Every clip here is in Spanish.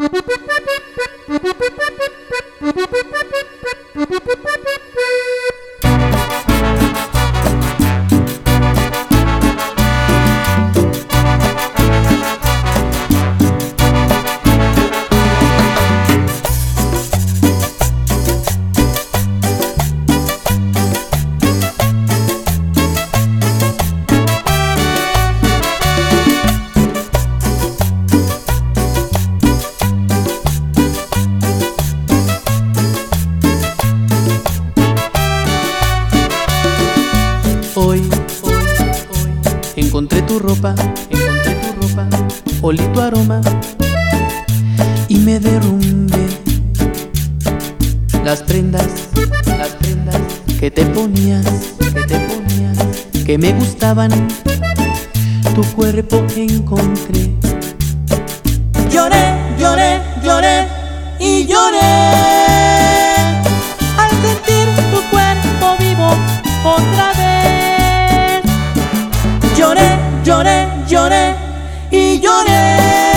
Hoy encontré tu ropa, olí tu aroma y me derrumbé. Las prendas que te ponías, que me gustaban, tu cuerpo encontré. Lloré, lloré, lloré y lloré al sentir tu cuerpo vivo otra vez. Lloré, lloré, lloré y lloré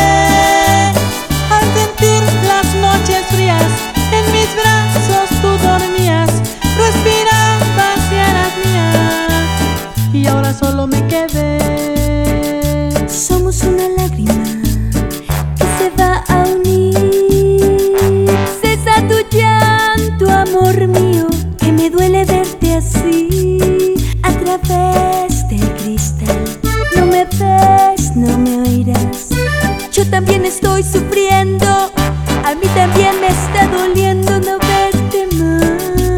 al sentir las noches frías. En mis brazos tú dormías, respirabas y eras mía, y ahora solo me quedé. Somos una lágrima que se va a unir. Cesa tu llanto, amor mío, que me duele verte así a través del cristal. No me ves, no me oirás. Yo también estoy sufriendo, a mí también me está doliendo no verte más.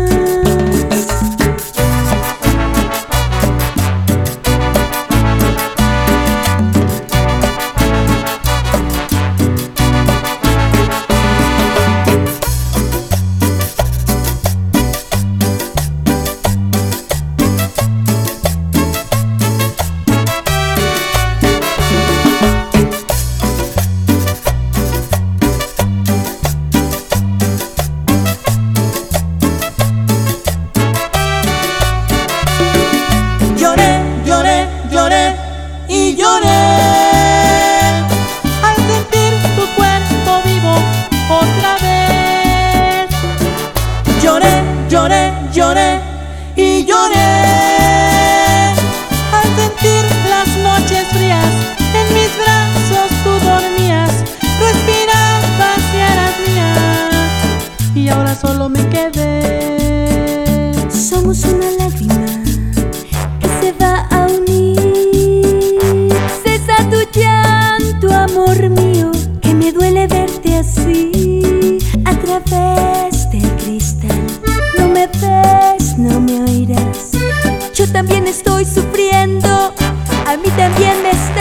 Y lloré al sentir tu cuerpo vivo otra vez. Lloré, lloré, lloré y lloré al sentir las noches frías. En mis brazos tú dormías, respirabas y eras mía, y ahora solo me quedé. Somos una lágrima que se va a unir. Cesa tu llanto, amor mío, que me duele verte así a través del cristal. No me ves, no me oirás. Yo también estoy sufriendo, a mí también me está